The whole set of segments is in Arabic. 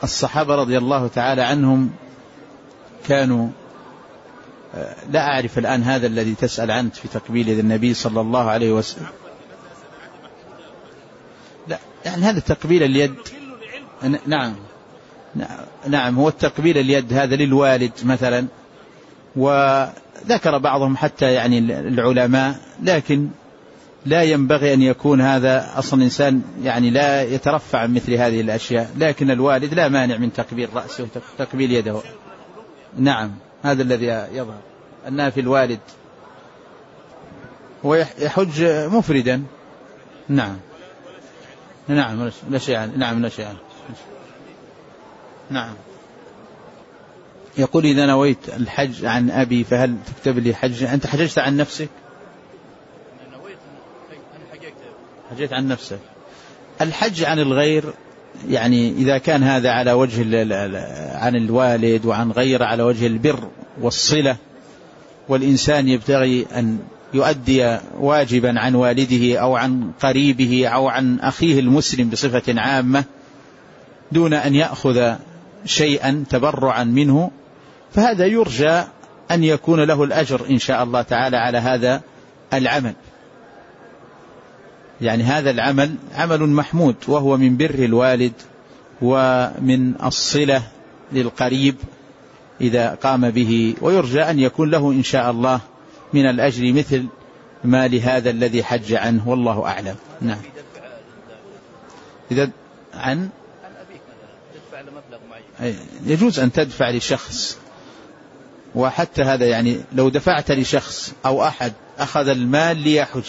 الصحابة رضي الله تعالى عنهم كانوا، لا أعرف الآن هذا الذي تسأل عنه في تقبيل يد النبي صلى الله عليه وسلم، لا يعني هذا تقبيل اليد. نعم هو التقبيل اليد هذا للوالد مثلا، وذكر بعضهم حتى يعني العلماء، لكن لا ينبغي أن يكون هذا أصلا إنسان يعني لا يترفع عن مثل هذه الأشياء، لكن الوالد لا مانع من تقبيل رأسه وتقبيل يده. نعم هذا الذي يظهر أنها في الوالد، ويحج مفردا. نعم لا شيء. نعم يقول إذا نويت الحج عن أبي فهل تكتب لي حج؟ أنت حججت عن نفسك؟ حجيت عن نفسك. الحج عن الغير يعني إذا كان هذا على وجه عن الوالد وعن غيره على وجه البر والصلة، والإنسان يبتغي أن يؤدي واجبا عن والده أو عن قريبه أو عن أخيه المسلم بصفة عامة دون أن يأخذ شيئا تبرعا منه، فهذا يرجى أن يكون له الأجر إن شاء الله تعالى على هذا العمل. يعني هذا العمل عمل محمود، وهو من بر الوالد ومن الصلة للقريب إذا قام به، ويرجى أن يكون له إن شاء الله من الأجر مثل ما لهذا الذي حج عنه، والله أعلم. نعم إذا عن أبيك تدفع لمبلغ معين يجوز أن تدفع لشخص، وحتى هذا يعني لو دفعت لشخص أو أحد أخذ المال ليحج،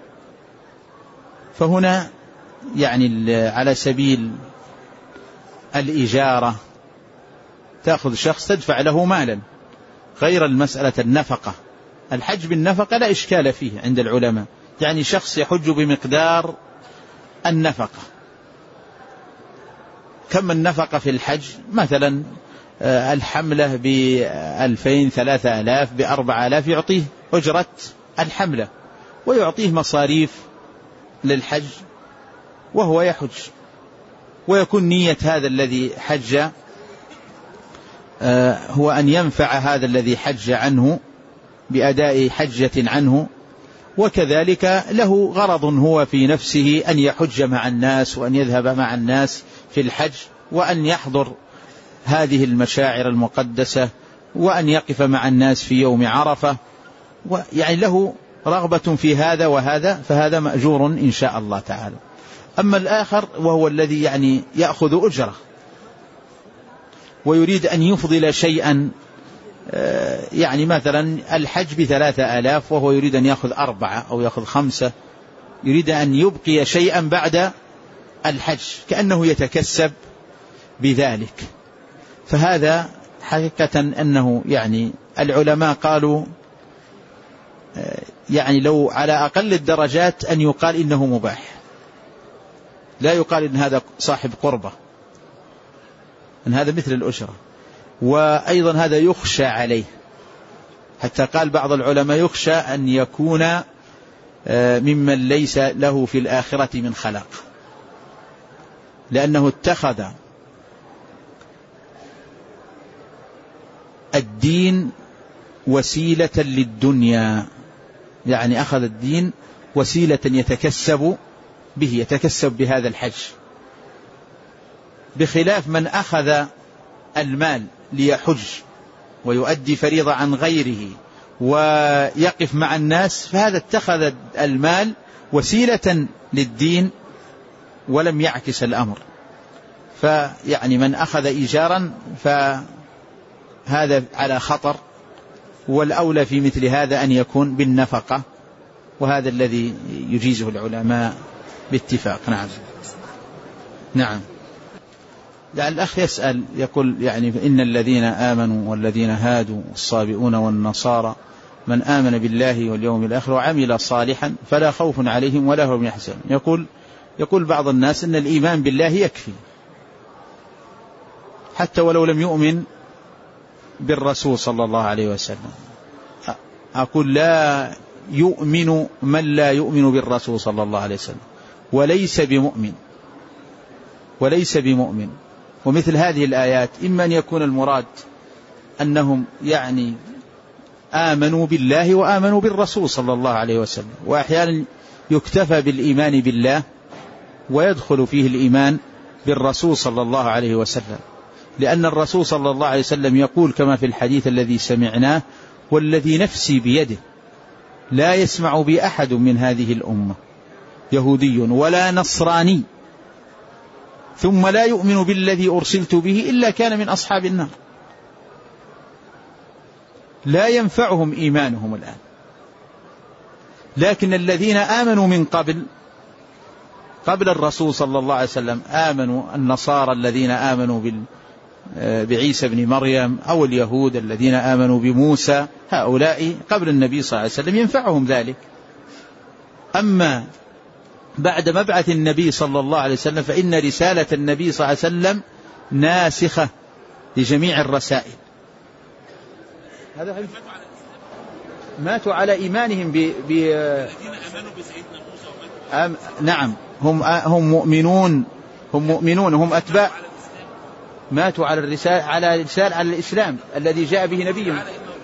فهنا يعني على سبيل الإجارة تأخذ شخص تدفع له مالا غير المسألة النفقة. الحج بالنفقة لا إشكال فيه عند العلماء، يعني شخص يحج بمقدار النفقة. كم النفقة في الحج؟ مثلا الحملة ب2000 3000 ب4000 يعطيه أجرة الحملة ويعطيه مصاريف للحج وهو يحج، ويكون نية هذا الذي حج هو أن ينفع هذا الذي حج عنه بأداء حجة عنه، وكذلك له غرض هو في نفسه أن يحج مع الناس وأن يذهب مع الناس في الحج وأن يحضر هذه المشاعر المقدسة وأن يقف مع الناس في يوم عرفة، يعني له رغبة في هذا وهذا، فهذا مأجور إن شاء الله تعالى. أما الآخر وهو الذي يعني يأخذ أجرة ويريد أن يفضل شيئا، يعني مثلا الحج ب3000 وهو يريد أن يأخذ 4 أو يأخذ 5، يريد أن يبقي شيئا بعد الحج كأنه يتكسب بذلك، فهذا حقيقة أنه يعني العلماء قالوا يعني لو على أقل الدرجات أن يقال إنه مباح، لا يقال إن هذا صاحب قربة، إن هذا مثل الأجرة. وأيضا هذا يخشى عليه، حتى قال بعض العلماء يخشى أن يكون ممن ليس له في الآخرة من خلاق، لأنه اتخذ الدين وسيلة للدنيا، يعني أخذ الدين وسيلة يتكسب به، يتكسب بهذا الحج، بخلاف من أخذ المال ليحج ويؤدي فريضة عن غيره ويقف مع الناس، فهذا اتخذ المال وسيلة للدين ولم يعكس الأمر. فيعني من أخذ إيجارا فهذا على خطر، والأولى في مثل هذا أن يكون بالنفقة، وهذا الذي يجيزه العلماء باتفاق. نعم. يعني الأخ يسأل يقول يعني إن الذين آمنوا والذين هادوا والصابئون والنصارى من آمن بالله واليوم الآخر وعمل صالحا فلا خوف عليهم ولا هم يحزنون. يقول بعض الناس إن الإيمان بالله يكفي حتى ولو لم يؤمن بالرسول صلى الله عليه وسلم. أقول لا يؤمن من لا يؤمن بالرسول صلى الله عليه وسلم وليس بمؤمن ومثل هذه الآيات إما أن يكون المراد أنهم يعني آمنوا بالله وآمنوا بالرسول صلى الله عليه وسلم، وأحيانا يكتفى بالإيمان بالله ويدخل فيه الإيمان بالرسول صلى الله عليه وسلم، لأن الرسول صلى الله عليه وسلم يقول كما في الحديث الذي سمعناه: والذي نفسي بيده لا يسمع بي أحد من هذه الأمة يهودي ولا نصراني ثم لا يؤمن بالذي أرسلت به إلا كان من أصحاب النار. لا ينفعهم إيمانهم الآن، لكن الذين آمنوا من قبل الرسول صلى الله عليه وسلم، آمنوا النصارى الذين آمنوا بعيسى بن مريم، أو اليهود الذين آمنوا بموسى، هؤلاء قبل النبي صلى الله عليه وسلم ينفعهم ذلك. أما بعد مبعث النبي صلى الله عليه وسلم فإن رسالة النبي صلى الله عليه وسلم ناسخة لجميع الرسائل. هذا ماتوا على إيمانهم نعم، هم مؤمنون، هم أتباع، ماتوا على الرسالة، على الإسلام الذي جاء به نبيهم.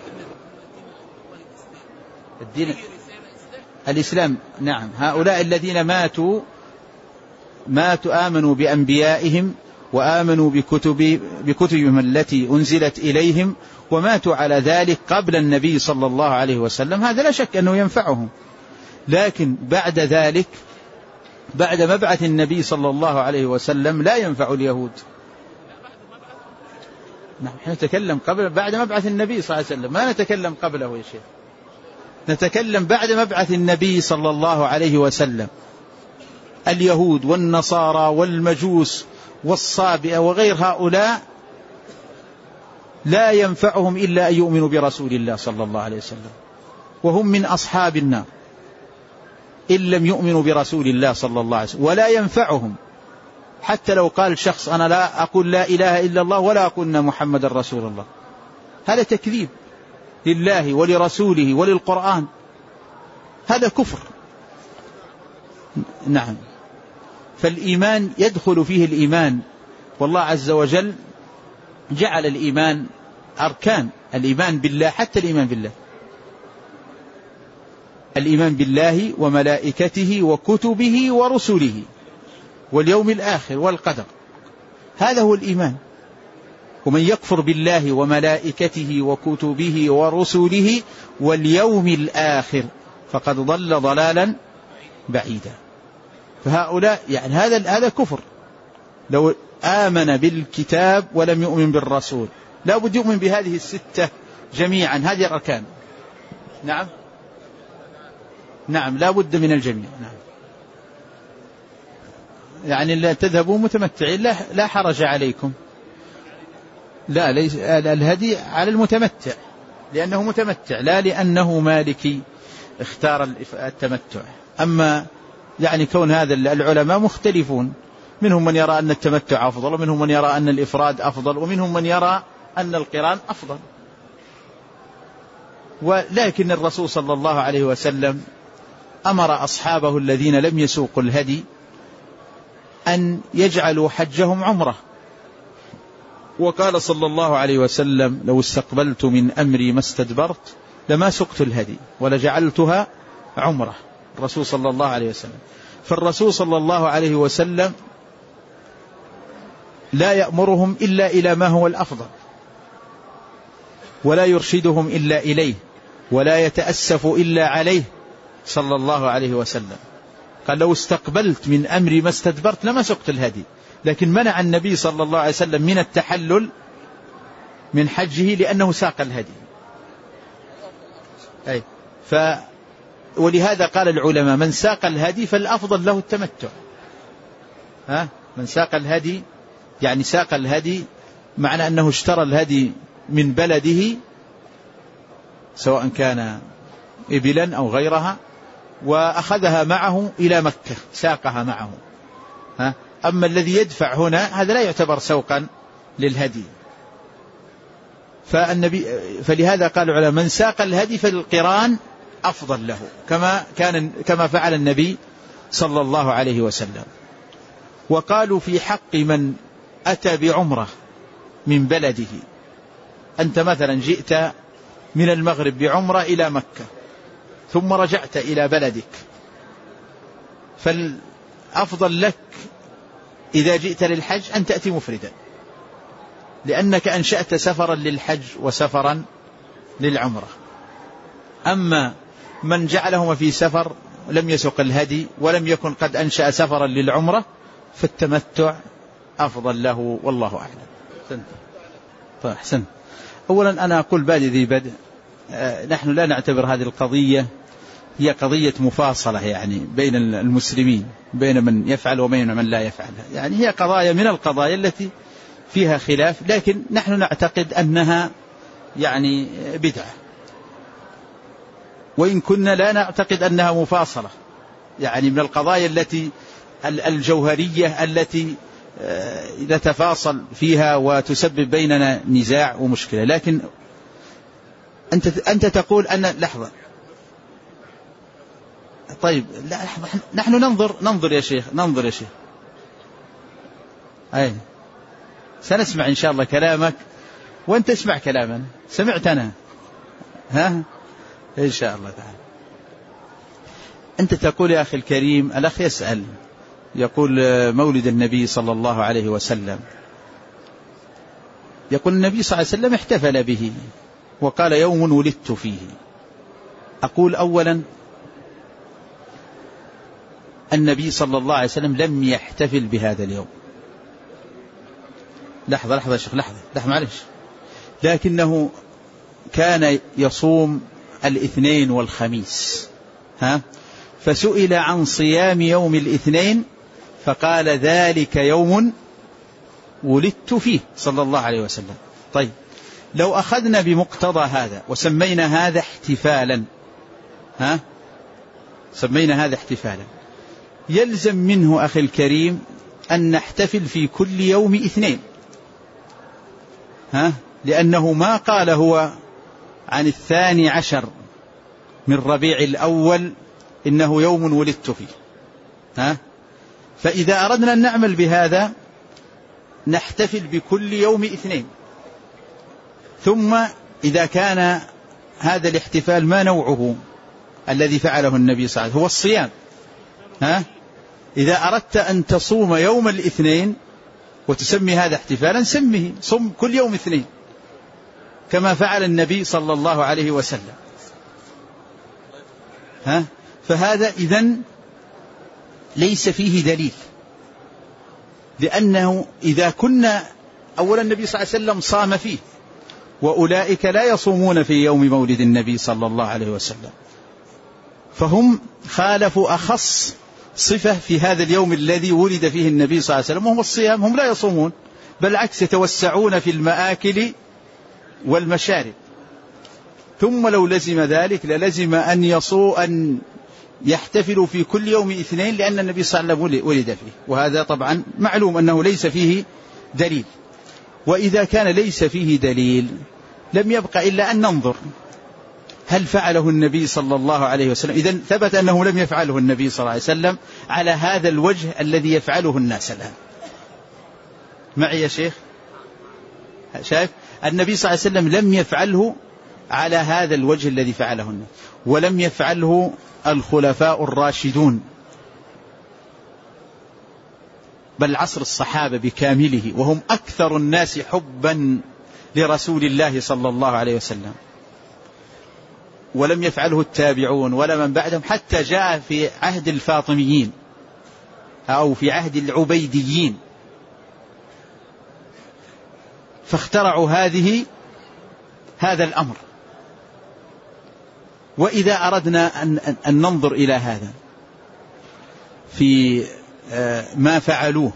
الدين الإسلام، نعم. هؤلاء الذين ماتوا آمنوا بأنبيائهم وآمنوا بكتبهم التي أنزلت إليهم وماتوا على ذلك قبل النبي صلى الله عليه وسلم، هذا لا شك أنه ينفعهم. لكن بعد ذلك، بعد مبعث النبي صلى الله عليه وسلم، لا ينفع اليهود. نحن نتكلم بعد مبعث النبي صلى الله عليه وسلم، ما نتكلم قبله يا شيخ، نتكلم بعد مبعث النبي صلى الله عليه وسلم. اليهود والنصارى والمجوس والصابئة وغير هؤلاء لا ينفعهم إلا أن يؤمنوا برسول الله صلى الله عليه وسلم، وهم من أصحاب النار إن لم يؤمنوا برسول الله صلى الله عليه وسلم. ولا ينفعهم حتى لو قال شخص: أنا لا أقول لا إله إلا الله ولا أقول أن محمد رسول الله، هذا تكذيب لله ولرسوله وللقرآن، هذا كفر. نعم. فالإيمان يدخل فيه الإيمان، والله عز وجل جعل الإيمان أركان، الإيمان بالله، حتى الإيمان بالله، الإيمان بالله وملائكته وكتبه ورسله واليوم الآخر والقدر، هذا هو الإيمان. ومن يكفر بالله وملائكته وكتبه ورسله واليوم الآخر فقد ضل ضلالا بعيدا. فهؤلاء يعني هذا كفر. لو آمن بالكتاب ولم يؤمن بالرسول، لا بد يؤمن بهذه الستة جميعا، هذه الأركان. نعم لا بد من الجميع. نعم. يعني لا تذهبوا متمتعين، لا حرج عليكم. لا، ليس الهدي على المتمتع لأنه متمتع، لا لأنه مالكي اختار التمتع. أما يعني كون هذا العلماء مختلفون، منهم من يرى أن التمتع أفضل، ومنهم من يرى أن الإفراد أفضل، ومنهم من يرى أن القران أفضل. ولكن الرسول صلى الله عليه وسلم أمر أصحابه الذين لم يسوقوا الهدي أن يجعلوا حجهم عمرة، وقال صلى الله عليه وسلم: لو استقبلت من أمري ما استدبرت لما سقت الهدي ولجعلتها عمرة. الرسول صلى الله عليه وسلم. فالرسول صلى الله عليه وسلم لا يأمرهم إلا إلى ما هو الأفضل، ولا يرشدهم إلا إليه، ولا يتأسف إلا عليه صلى الله عليه وسلم. قال: لو استقبلت من أمري ما استدبرت لما سقت الهدي. لكن منع النبي صلى الله عليه وسلم من التحلل من حجه لأنه ساق الهدي. ولهذا قال العلماء: من ساق الهدي فالأفضل له التمتع. من ساق الهدي يعني ساق الهدي معنى أنه اشترى الهدي من بلده، سواء كان إبلا أو غيرها، وأخذها معه إلى مكة، ساقها معه. أما الذي يدفع هنا هذا لا يعتبر سوقا للهدي. فلهذا قال العلماء: من ساق الهدي فالقران أفضل له، كما فعل النبي صلى الله عليه وسلم. وقالوا في حق من أتى بعمرة من بلده، أنت مثلا جئت من المغرب بعمرة إلى مكة ثم رجعت إلى بلدك، فالأفضل لك إذا جئت للحج أن تأتي مفردا، لأنك أنشأت سفرا للحج وسفرا للعمرة. أما من جعلهما في سفر لم يسق الهدي ولم يكن قد أنشأ سفرا للعمرة فالتمتع أفضل له، والله أعلم. طيب أحسن. أولا أنا أقول بادئ ذي بدء، نحن لا نعتبر هذه القضية هي قضية مفاصلة يعني بين المسلمين، بين من يفعل وبين من لا يفعل، يعني هي قضايا من القضايا التي فيها خلاف، لكن نحن نعتقد أنها يعني بدعة، وإن كنا لا نعتقد أنها مفاصلة، يعني من القضايا التي الجوهرية التي نتفاصل فيها وتسبب بيننا نزاع ومشكلة. لكن أنت تقول أن لحظة، طيب لحظة، نحن ننظر يا شيخ، ننظر يا شيخ، أي سنسمع إن شاء الله كلامك وأنت اسمع كلامنا، سمعتنا ها إن شاء الله تعالى. أنت تقول يا أخي الكريم، الأخ يسأل يقول مولد النبي صلى الله عليه وسلم، يقول النبي صلى الله عليه وسلم احتفل به وقال يوم ولدت فيه. أقول أولا النبي صلى الله عليه وسلم لم يحتفل بهذا اليوم. لحظة يا شيخ، لحظة معلش، لكنه كان يصوم الاثنين والخميس، فسئل عن صيام يوم الاثنين فقال ذلك يوم ولدت فيه صلى الله عليه وسلم. طيب لو أخذنا بمقتضى هذا وسمينا هذا احتفالا، سمينا هذا احتفالا، يلزم منه أخي الكريم أن نحتفل في كل يوم اثنين، لأنه ما قال هو عن 12 من ربيع الأول إنه يوم ولدت فيه. فإذا أردنا أن نعمل بهذا نحتفل بكل يوم اثنين، ثم إذا كان هذا الاحتفال ما نوعه الذي فعله النبي صلى الله عليه وسلم هو الصيام، إذا أردت أن تصوم يوم الاثنين وتسمي هذا احتفالا سمه، صم كل يوم اثنين كما فعل النبي صلى الله عليه وسلم. فهذا إذن ليس فيه دليل، لأنه إذا كنا أولا النبي صلى الله عليه وسلم صام فيه، وأولئك لا يصومون في يوم مولد النبي صلى الله عليه وسلم، فهم خالفوا أخص صفة في هذا اليوم الذي ولد فيه النبي صلى الله عليه وسلم، وهم الصيام. هم لا يصومون، بل عكس يتوسعون في المآكل والمشارب. ثم لو لزم ذلك للزم أن يحتفلوا في كل يوم اثنين، لأن النبي صلى الله عليه وسلم ولد فيه، وهذا طبعا معلوم أنه ليس فيه دليل. وإذا كان ليس فيه دليل لم يبقى إلا أن ننظر هل فعله النبي صلى الله عليه وسلم. إذن ثبت أنه لم يفعله النبي صلى الله عليه وسلم على هذا الوجه الذي يفعله الناس الآن. معي يا شيخ؟ شايف؟ النبي صلى الله عليه وسلم لم يفعله على هذا الوجه الذي فعله الناس، ولم يفعله الخلفاء الراشدون، بل عصر الصحابة بكامله، وهم أكثر الناس حبا لرسول الله صلى الله عليه وسلم. ولم يفعله التابعون ولا من بعدهم، حتى جاء في عهد الفاطميين أو في عهد العبيديين، فاخترعوا هذا الأمر. وإذا أردنا أن ننظر إلى هذا في ما فعلوه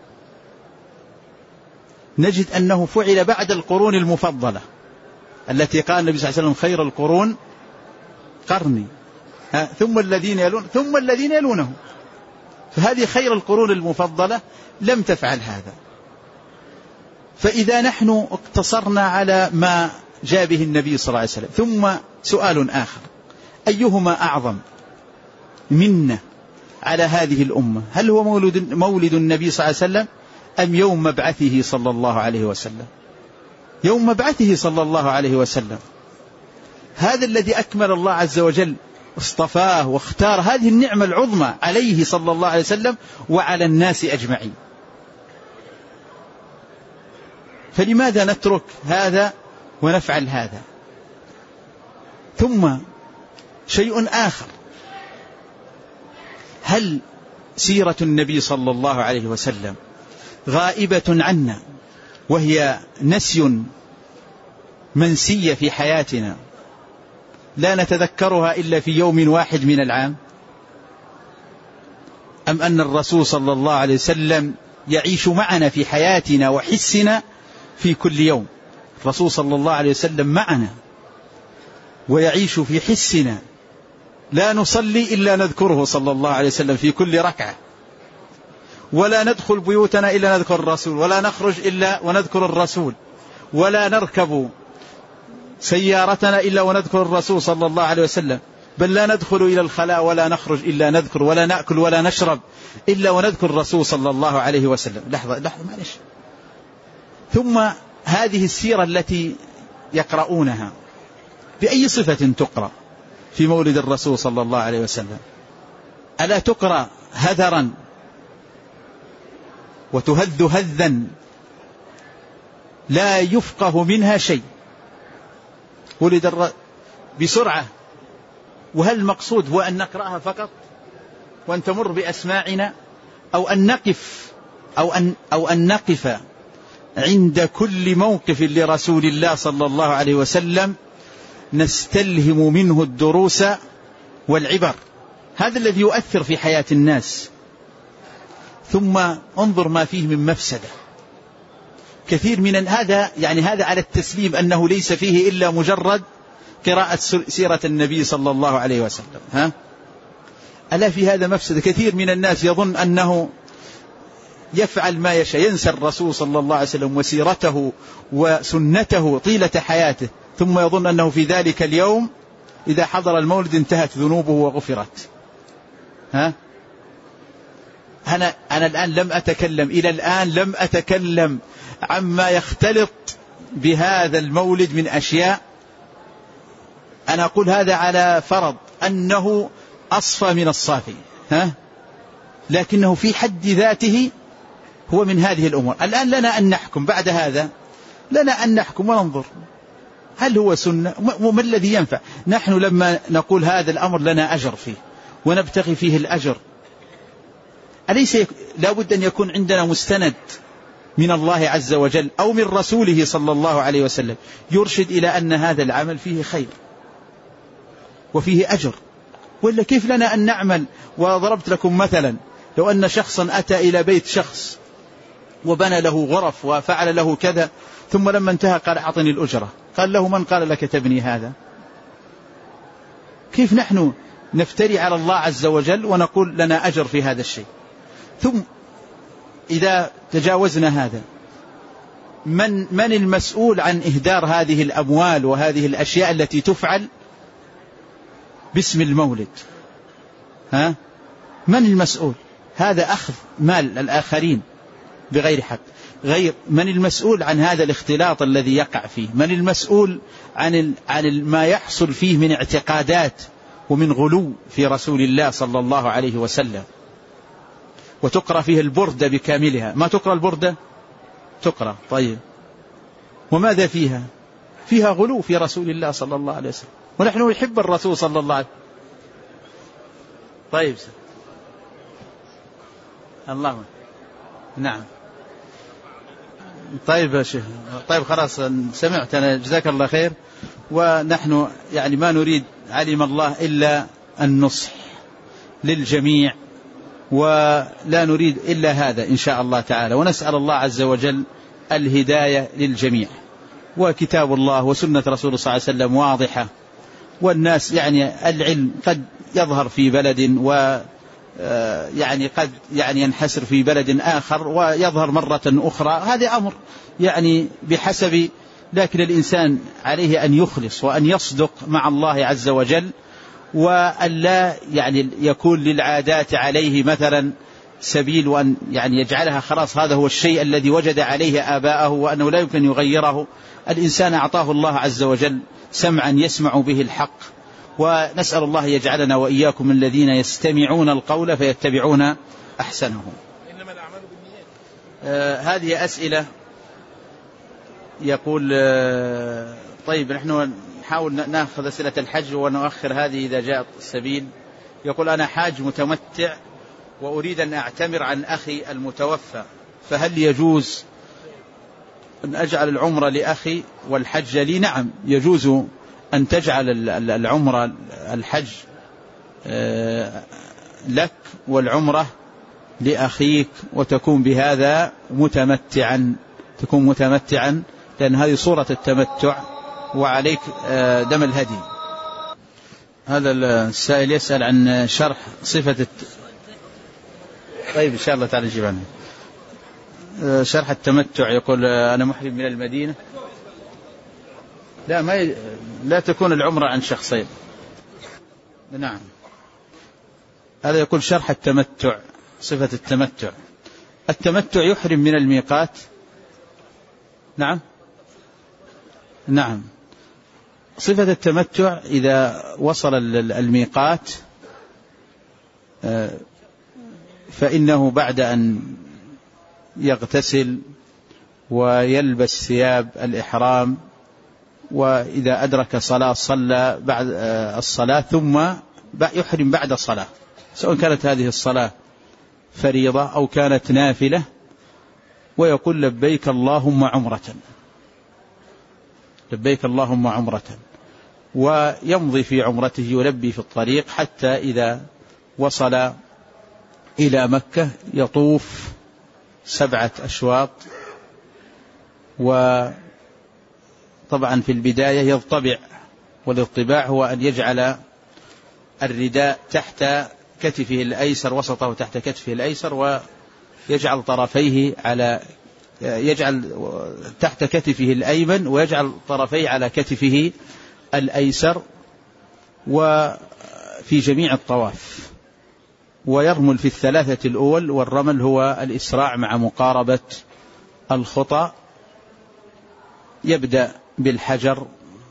نجد أنه فعل بعد القرون المفضلة التي قال النبي صلى الله عليه وسلم خير القرون قرني، ثم الذين يلون ثم الذين يلونهم. فهذه خير القرون المفضلة لم تفعل هذا. فإذا نحن اقتصرنا على ما جاء به النبي صلى الله عليه وسلم، ثم سؤال آخر، أيهما أعظم منا على هذه الأمة؟ هل هو مولد النبي صلى الله عليه وسلم أم يوم مبعثه صلى الله عليه وسلم؟ يوم مبعثه صلى الله عليه وسلم، هذا الذي أكمل الله عز وجل اصطفاه واختار هذه النعمة العظمى عليه صلى الله عليه وسلم وعلى الناس أجمعين. فلماذا نترك هذا ونفعل هذا؟ ثم شيء آخر، هل سيرة النبي صلى الله عليه وسلم غائبة عنا وهي نسي منسية في حياتنا لا نتذكرها إلا في يوم واحد من العام؟ أم أن الرسول صلى الله عليه وسلم يعيش معنا في حياتنا وحسنا في كل يوم؟ الرسول صلى الله عليه وسلم معنا ويعيش في حسنا، لا نصلي إلا نذكره صلى الله عليه وسلم في كل ركعة، ولا ندخل بيوتنا إلا نذكر الرسول، ولا نخرج إلا ونذكر الرسول، ولا نركب سيارتنا إلا ونذكر الرسول صلى الله عليه وسلم، بل لا ندخل إلى الخلاء ولا نخرج إلا نذكر، ولا نأكل ولا نشرب إلا ونذكر الرسول صلى الله عليه وسلم. لحظة معلش. ثم هذه السيرة التي يقرؤونها بأي صفة تقرأ في مولد الرسول صلى الله عليه وسلم؟ ألا تقرأ هذرا وتهذ هذا لا يفقه منها شيء؟ ولد بسرعة، وهل المقصود هو أن نقرأها فقط وأن تمر بأسماعنا، أو أن نقف عند كل موقف لرسول الله صلى الله عليه وسلم نستلهم منه الدروس والعبر؟ هذا الذي يؤثر في حياة الناس. ثم انظر ما فيه من مفسدة كثير من هذا، يعني هذا على التسليم أنه ليس فيه إلا مجرد قراءة سيرة النبي صلى الله عليه وسلم. ألا في هذا مفسدة؟ كثير من الناس يظن أنه يفعل ما يشاء، ينسى الرسول صلى الله عليه وسلم وسيرته وسنته طيلة حياته، ثم يظن أنه في ذلك اليوم إذا حضر المولد انتهت ذنوبه وغفرت. أنا الآن إلى الآن لم أتكلم عما يختلط بهذا المولد من أشياء. أنا أقول هذا على فرض أنه أصفى من الصافي، لكنه في حد ذاته هو من هذه الأمور. الآن لنا أن نحكم، بعد هذا لنا أن نحكم وننظر هل هو سنة وما الذي ينفع. نحن لما نقول هذا الأمر لنا أجر فيه ونبتغي فيه الأجر، أليس لا بد أن يكون عندنا مستند من الله عز وجل أو من رسوله صلى الله عليه وسلم يرشد إلى أن هذا العمل فيه خير وفيه أجر؟ وإلا كيف لنا أن نعمل؟ وضربت لكم مثلا، لو أن شخصا أتى إلى بيت شخص وبنى له غرف وفعل له كذا، ثم لما انتهى قال أعطني الأجرة، قال له من قال لك تبني هذا؟ كيف نحن نفتري على الله عز وجل ونقول لنا أجر في هذا الشيء؟ ثم إذا تجاوزنا هذا، من المسؤول عن إهدار هذه الأموال وهذه الأشياء التي تفعل باسم المولد؟ من المسؤول؟ هذا أخذ مال الآخرين بغير حق. من المسؤول عن هذا الاختلاط الذي يقع فيه؟ من المسؤول عن ما يحصل فيه من اعتقادات ومن غلو في رسول الله صلى الله عليه وسلم؟ وتقرأ فيه البردة بكاملها. ما تقرأ البردة؟ تقرأ. طيب، وماذا فيها؟ فيها غلو في رسول الله صلى الله عليه وسلم، ونحن نحب الرسول صلى الله عليه وسلم. طيب، اللهم نعم. طيب يا شيخ، طيب خلاص سمعت أنا، جزاك الله خير. ونحن يعني ما نريد علم الله إلا النصح للجميع، ولا نريد إلا هذا إن شاء الله تعالى، ونسأل الله عز وجل الهداية للجميع. وكتاب الله وسنة رسول صلى الله عليه وسلم واضحة، والناس يعني العلم قد يظهر في بلد يعني قد يعني ينحسر في بلد آخر ويظهر مرة أخرى، هذا أمر يعني بحسب، لكن الإنسان عليه أن يخلص وأن يصدق مع الله عز وجل، وأن لا يعني يكون للعادات عليه مثلا سبيل وأن يعني يجعلها خلاص هذا هو الشيء الذي وجد عليه آباءه وأنه لا يمكن يغيره. الإنسان أعطاه الله عز وجل سمعا يسمع به الحق، ونسأل الله يجعلنا وإياكم من الذين يستمعون القول فيتبعون أحسنه. إنما الأعمال بالنيات. هذه أسئلة. يقول طيب نحن نحاول نأخذ أسئلة الحج ونؤخر هذه إذا جاء السبيل. يقول أنا حاج متمتع وأريد أن أعتمر عن أخي المتوفى، فهل يجوز أن أجعل العمرة لأخي والحج لي؟ نعم يجوز أن تجعل العمرة الحج لك والعمرة لأخيك، وتكون بهذا متمتعا، تكون متمتعا، لأن هذه صورة التمتع وعليك دم الهدي. هذا السائل يسأل عن شرح صفة طيب إن شاء الله تعالى نجيب عنه. شرح التمتع. يقول أنا محرم من المدينة. لا تكون العمرة عن شخصين. نعم. هذا يقول شرح التمتع، صفة التمتع. التمتع يحرم من الميقات. نعم نعم. صفة التمتع إذا وصل الميقات فإنه بعد أن يغتسل ويلبس ثياب الإحرام، وإذا أدرك صلاة صلى بعد الصلاة، ثم يحرم بعد الصلاة، سواء كانت هذه الصلاة فريضة أو كانت نافلة، ويقول لبيك اللهم عمرة، لبيك اللهم عمرة، ويمضي في عمرته يلبي في الطريق حتى إذا وصل إلى مكة يطوف 7 أشواط. وطبعا في البداية يضطبع، والاضطباع هو أن يجعل الرداء تحت كتفه الأيسر، وسطه تحت كتفه الأيسر، ويجعل طرفيه يجعل تحت كتفه الأيمن، ويجعل طرفيه على كتفه الأيسر، وفي جميع الطواف. ويرمل في 3 الأول، والرمل هو الإسراع مع مقاربة الخطى. يبدأ بالحجر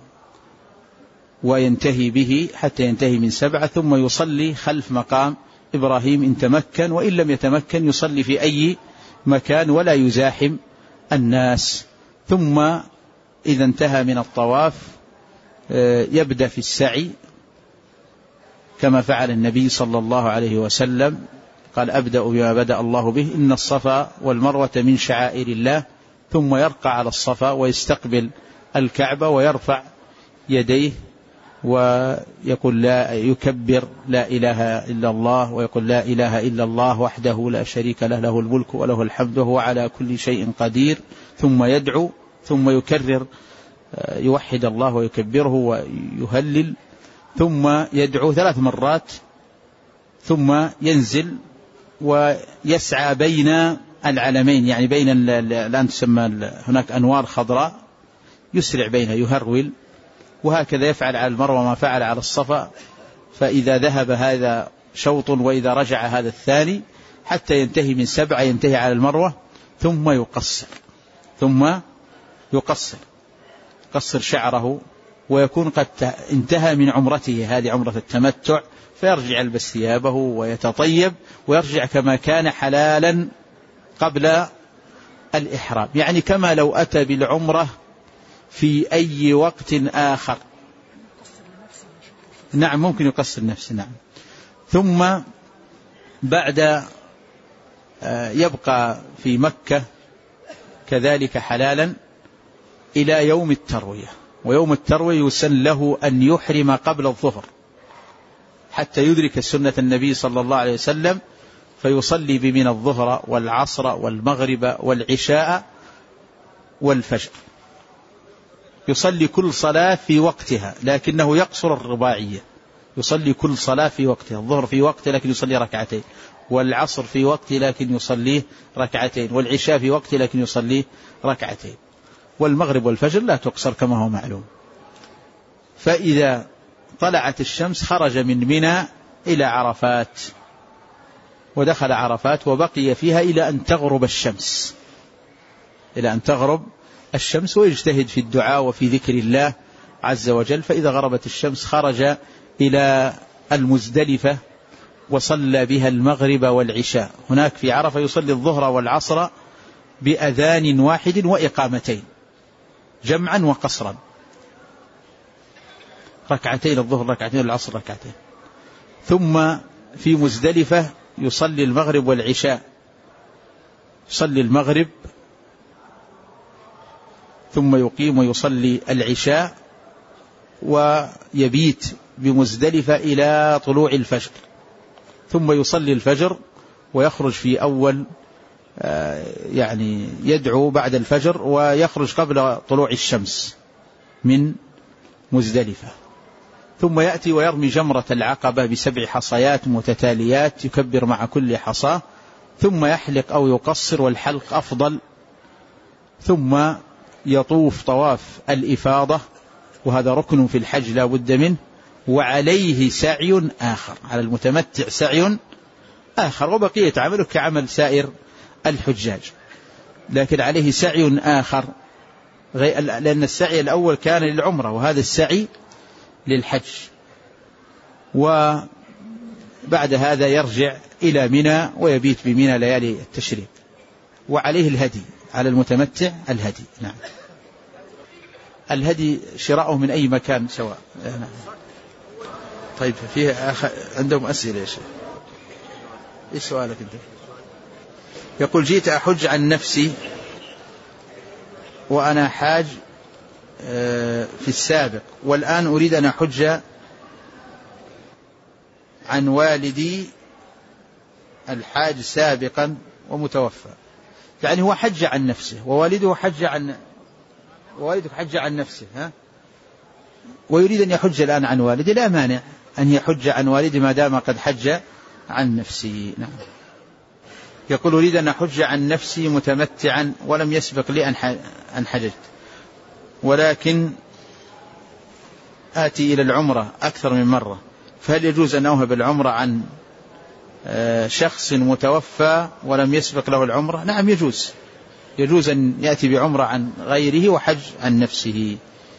وينتهي به حتى ينتهي من 7، ثم يصلي خلف مقام إبراهيم إن تمكن، وإن لم يتمكن يصلي في أي مكان ولا يزاحم الناس. ثم إذا انتهى من الطواف يبدأ في السعي كما فعل النبي صلى الله عليه وسلم، قال أبدأ بما بدأ الله به، إن الصفا والمروة من شعائر الله. ثم يرقى على الصفا ويستقبل الكعبة ويرفع يديه ويقول لا، يكبر لا إله إلا الله، ويقول لا إله إلا الله وحده لا شريك له، له الملك وله الحمد وهو على كل شيء قدير. ثم يدعو، ثم يكرر يوحد الله ويكبره ويهلل، ثم يدعو 3 مرات، ثم ينزل ويسعى بين العلمين، يعني بين الآن تسمى هناك أنوار خضراء، يسرع بينها يهرول، وهكذا يفعل على المروة ما فعل على الصفا. فإذا ذهب هذا شوط وإذا رجع هذا الثاني، حتى ينتهي من 7 ينتهي على المروة، ثم يقصر شعره، ويكون قد انتهى من عمرته، هذه عمرة التمتع، فيرجع يلبس ثيابه ويتطيب ويرجع كما كان حلالا قبل الإحرام، يعني كما لو أتى بالعمرة في أي وقت آخر. نعم ممكن يقصر نفسه. نعم. ثم بعد يبقى في مكة كذلك حلالا إلى يوم التروية، ويوم التروية يسن له أن يحرم قبل الظهر حتى يدرك سنة النبي صلى الله عليه وسلم، فيصلي بمن الظهر والعصر والمغرب والعشاء والفجر، يصلي كل صلاة في وقتها، لكنه يقصر الرباعية، يصلي كل صلاة في وقتها، الظهر في وقته لكن يصلي 2 ركعتين، والعصر في وقته لكن يصليه 2 ركعتين، والعشاء في وقته لكن يصليه 2 ركعتين، والمغرب والفجر لا تقصر كما هو معلوم. فإذا طلعت الشمس خرج من منى إلى عرفات، ودخل عرفات وبقي فيها إلى أن تغرب الشمس، إلى أن تغرب الشمس، ويجتهد في الدعاء وفي ذكر الله عز وجل. فإذا غربت الشمس خرج إلى المزدلفة وصلى بها المغرب والعشاء. هناك في عرفة يصلي الظهر والعصر بأذان واحد وإقامتين جمعا وقصرا، ركعتين الظهر ركعتين العصر ركعتين. ثم في مزدلفة يصلي المغرب والعشاء، يصلي المغرب ثم يقيم ويصلي العشاء، ويبيت بمزدلفة إلى طلوع الفجر، ثم يصلي الفجر ويخرج في أول يعني يدعو بعد الفجر، ويخرج قبل طلوع الشمس من مزدلفة، ثم يأتي ويرمي جمرة العقبة ب7 حصيات متتاليات يكبر مع كل حصاة، ثم يحلق أو يقصر، والحلق أفضل، ثم يطوف طواف الإفاضة، وهذا ركن في الحج لا بد منه، وعليه سعي آخر، على المتمتع سعي آخر، وبقية عمله كعمل سائر الحجاج، لكن عليه سعي آخر، لأن السعي الأول كان للعمرة، وهذا السعي للحج. وبعد هذا يرجع إلى منى ويبيت بمنى ليالي التشريق، وعليه الهدي، على المتمتع الهدي. نعم، الهدي شراؤه من أي مكان سواء. نعم. طيب، فيه عندهم أسئلة يا شيخ؟ إيش سؤالك أنت؟ يقول: جيت أحج عن نفسي وأنا حاج في السابق، والآن أريد أن أحج عن والدي الحاج سابقا ومتوفى. يعني هو حج عن نفسه ووالده حج عن نفسه، ويريد أن يحج الآن عن والده، لا مانع أن يحج عن والده ما دام قد حج عن نفسه. نعم. يقول: أريد أن أحج عن نفسي متمتعا ولم يسبق لي أن حججت، ولكن آتي إلى العمرة أكثر من مرة، فهل يجوز أن أوهب العمرة عن شخص متوفى ولم يسبق له العمرة؟ نعم، يجوز أن يأتي بعمرة عن غيره وحج عن نفسه.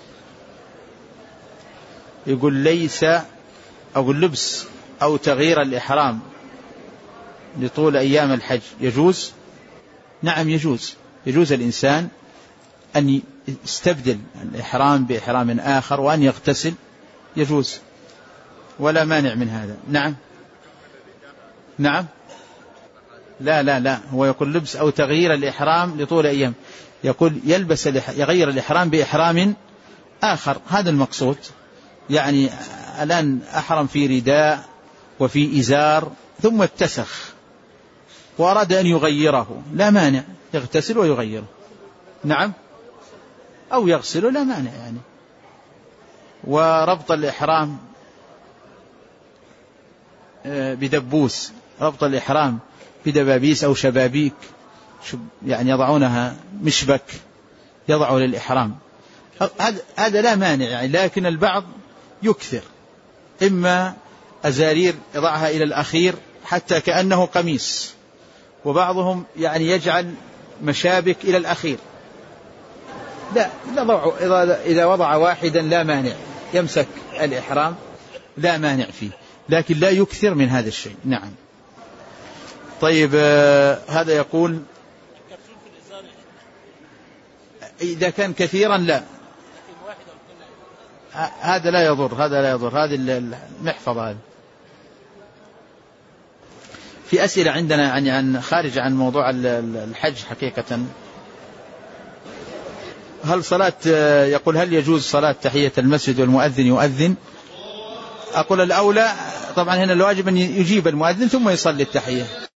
يقول: ليس أو اللبس أو تغيير الإحرام لطول أيام الحج يجوز؟ نعم، يجوز الإنسان أن يستبدل الإحرام بإحرام آخر وأن يغتسل، يجوز، ولا مانع من هذا. نعم. لا، هو يقول لبس أو تغيير الإحرام لطول أيام، يقول يغير الإحرام بإحرام آخر، هذا المقصود. يعني الآن أحرم في رداء وفي إزار ثم اتسخ وأراد أن يغيره، لا مانع، يغتسل ويغيره. نعم، أو يغسله، لا مانع يعني. وربط الإحرام بدبوس، ربط الإحرام بدبابيس أو شبابيك، يعني يضعونها مشبك يضعه للإحرام، هذا لا مانع يعني. لكن البعض يكثر، إما أزارير يضعها إلى الأخير حتى كأنه قميص، وبعضهم يعني يجعل مشابك إلى الأخير. لا، إذا وضع واحدا لا مانع، يمسك الإحرام لا مانع فيه، لكن لا يكثر من هذا الشيء. نعم. طيب، هذا يقول: إذا كان كثيرا لا، هذا لا يضر، هذه المحفظة هذه. في أسئلة عندنا عن خارج عن موضوع الحج حقيقة. يقول: هل يجوز صلاة تحية المسجد والمؤذن يؤذن؟ أقول الأولى طبعا هنا الواجب أن يجيب المؤذن ثم يصلي التحية.